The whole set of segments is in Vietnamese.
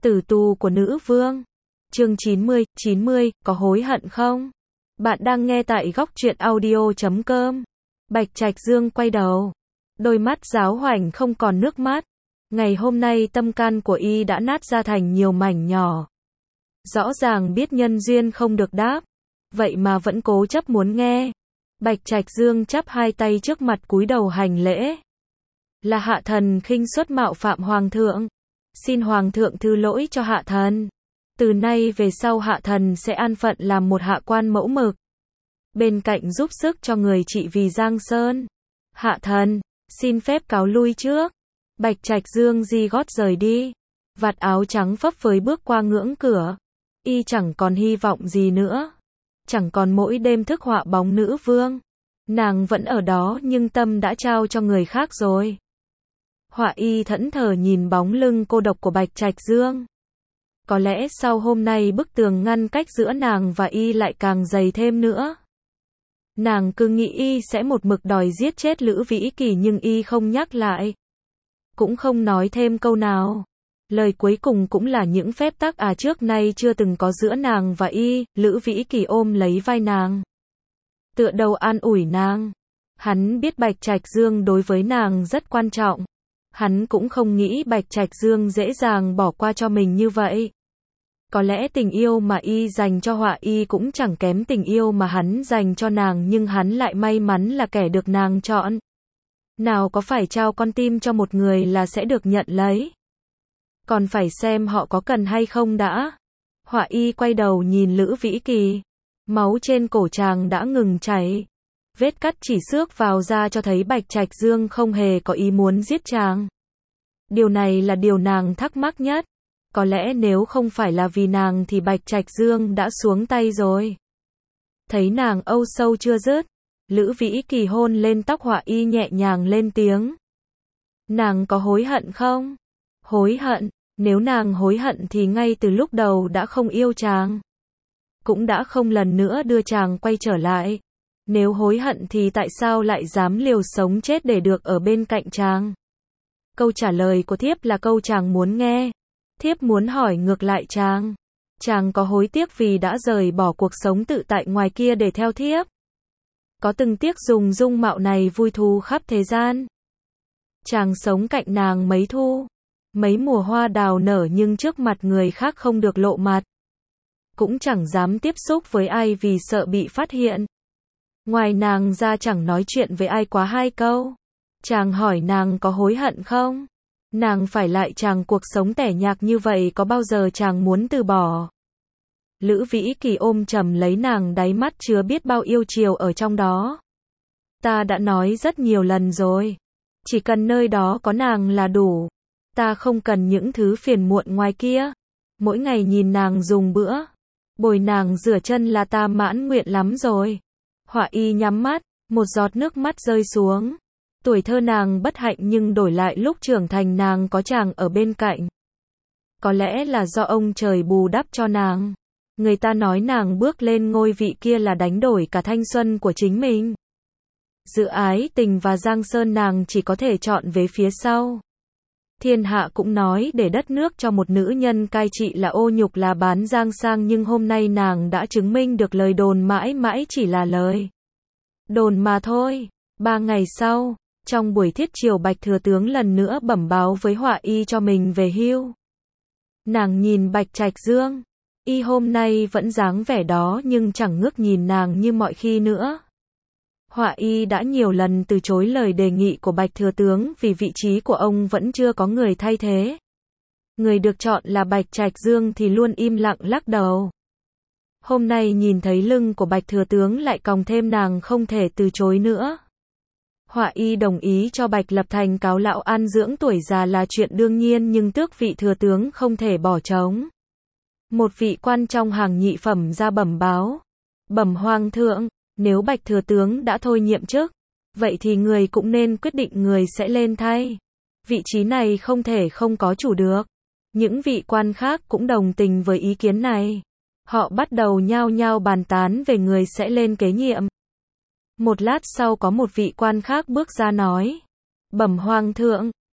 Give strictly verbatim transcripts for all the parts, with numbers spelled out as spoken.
Tử tù của nữ vương. Chương chín mươi, chín mươi, có hối hận không? Bạn đang nghe tại góc truyện audio chấm com. Bạch Trạch Dương quay đầu. Đôi mắt giáo hoành không còn nước mắt. Ngày hôm nay tâm can của y đã nát ra thành nhiều mảnh nhỏ. Rõ ràng biết nhân duyên không được đáp. Vậy mà vẫn cố chấp muốn nghe. Bạch Trạch Dương chắp hai tay trước mặt cúi đầu hành lễ. Là hạ thần khinh suất mạo phạm hoàng thượng. Xin hoàng thượng thứ lỗi cho hạ thần. Từ nay về sau hạ thần sẽ an phận làm một hạ quan mẫu mực. Bên cạnh giúp sức cho người trị vì Giang Sơn. Hạ thần, xin phép cáo lui trước. Bạch Trạch Dương di gót rời đi. Vạt áo trắng phấp phới bước qua ngưỡng cửa. Y chẳng còn hy vọng gì nữa. Chẳng còn mỗi đêm thức họa bóng nữ vương. Nàng vẫn ở đó nhưng tâm đã trao cho người khác rồi. Họa y thẫn thờ nhìn bóng lưng cô độc của Bạch Trạch Dương. Có lẽ sau hôm nay bức tường ngăn cách giữa nàng và y lại càng dày thêm nữa. Nàng cứ nghĩ y sẽ một mực đòi giết chết Lữ Vĩ Kỳ nhưng y không nhắc lại. Cũng không nói thêm câu nào. Lời cuối cùng cũng là những phép tắc à trước nay chưa từng có giữa nàng và y. Lữ Vĩ Kỳ ôm lấy vai nàng. Tựa đầu an ủi nàng. Hắn biết Bạch Trạch Dương đối với nàng rất quan trọng. Hắn cũng không nghĩ Bạch Trạch Dương dễ dàng bỏ qua cho mình như vậy. Có lẽ tình yêu mà y dành cho Họa y cũng chẳng kém tình yêu mà hắn dành cho nàng nhưng hắn lại may mắn là kẻ được nàng chọn. Nào có phải trao con tim cho một người là sẽ được nhận lấy. Còn phải xem họ có cần hay không đã. Họa y quay đầu nhìn Lữ Vĩ Kỳ. Máu trên cổ chàng đã ngừng chảy. Vết cắt chỉ xước vào da cho thấy Bạch Trạch Dương không hề có ý muốn giết chàng. Điều này là điều nàng thắc mắc nhất. Có lẽ nếu không phải là vì nàng thì Bạch Trạch Dương đã xuống tay rồi. Thấy nàng âu sâu chưa dứt. Lữ Vĩ Kỳ hôn lên tóc Họa y nhẹ nhàng lên tiếng. Nàng có hối hận không? Hối hận, nếu nàng hối hận thì ngay từ lúc đầu đã không yêu chàng. Cũng đã không lần nữa đưa chàng quay trở lại. Nếu hối hận thì tại sao lại dám liều sống chết để được ở bên cạnh chàng? Câu trả lời của thiếp là câu chàng muốn nghe. Thiếp muốn hỏi ngược lại chàng. Chàng có hối tiếc vì đã rời bỏ cuộc sống tự tại ngoài kia để theo thiếp? Có từng tiếc dùng dung mạo này vui thú khắp thế gian? Chàng sống cạnh nàng mấy thu, mấy mùa hoa đào nở nhưng trước mặt người khác không được lộ mặt. Cũng chẳng dám tiếp xúc với ai vì sợ bị phát hiện. Ngoài nàng ra chẳng nói chuyện với ai quá hai câu. Chàng hỏi nàng có hối hận không? Nàng phải lại chàng cuộc sống tẻ nhạt như vậy có bao giờ chàng muốn từ bỏ? Lữ Vĩ Kỳ ôm chầm lấy nàng đáy mắt chứa biết bao yêu chiều ở trong đó. Ta đã nói rất nhiều lần rồi. Chỉ cần nơi đó có nàng là đủ. Ta không cần những thứ phiền muộn ngoài kia. Mỗi ngày nhìn nàng dùng bữa. Bồi nàng rửa chân là ta mãn nguyện lắm rồi. Họa y nhắm mắt, một giọt nước mắt rơi xuống. Tuổi thơ nàng bất hạnh nhưng đổi lại lúc trưởng thành nàng có chàng ở bên cạnh. Có lẽ là do ông trời bù đắp cho nàng. Người ta nói nàng bước lên ngôi vị kia là đánh đổi cả thanh xuân của chính mình. Giữa ái tình và Giang Sơn nàng chỉ có thể chọn về phía sau. Thiên hạ cũng nói để đất nước cho một nữ nhân cai trị là ô nhục là bán Giang sang nhưng hôm nay nàng đã chứng minh được lời đồn mãi mãi chỉ là lời đồn mà thôi. Ba ngày sau, trong buổi thiết triều Bạch Thừa Tướng lần nữa bẩm báo với Họa y cho mình về hưu. Nàng nhìn Bạch Trạch Dương. Y hôm nay vẫn dáng vẻ đó nhưng chẳng ngước nhìn nàng như mọi khi nữa. Họa y đã nhiều lần từ chối lời đề nghị của Bạch Thừa Tướng vì vị trí của ông vẫn chưa có người thay thế. Người được chọn là Bạch Trạch Dương thì luôn im lặng lắc đầu. Hôm nay nhìn thấy lưng của Bạch Thừa Tướng lại còng thêm nàng không thể từ chối nữa. Họa y đồng ý cho Bạch Lập Thành cáo lão an dưỡng tuổi già là chuyện đương nhiên nhưng tước vị Thừa Tướng không thể bỏ trống. Một vị quan trong hàng nhị phẩm ra bẩm báo. Bẩm hoàng thượng, nếu Bạch Thừa Tướng đã thôi nhiệm chức, vậy thì người cũng nên quyết định người sẽ lên thay. Vị trí này không thể không có chủ được. Những vị quan khác cũng đồng tình với ý kiến này. Họ bắt đầu nhao nhao bàn tán về người sẽ lên kế nhiệm. Một lát sau có một vị quan khác bước ra nói. Bẩm hoàng thượng,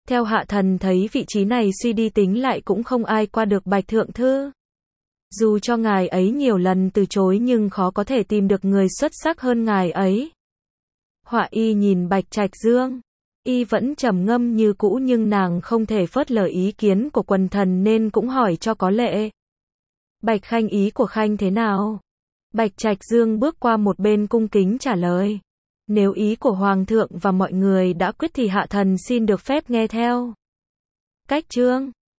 Theo hạ thần thấy vị trí này suy đi tính lại cũng không ai qua được Bạch Thượng Thư. Dù cho ngài ấy nhiều lần từ chối nhưng khó có thể tìm được người xuất sắc hơn ngài ấy. Họa y nhìn Bạch Trạch Dương. Y vẫn trầm ngâm như cũ nhưng nàng không thể phớt lờ ý kiến của quần thần nên cũng hỏi cho có lệ. Bạch Khanh, ý của Khanh thế nào? Bạch Trạch Dương bước qua một bên cung kính trả lời. Nếu ý của Hoàng thượng và mọi người đã quyết thì hạ thần xin được phép nghe theo. Cách chương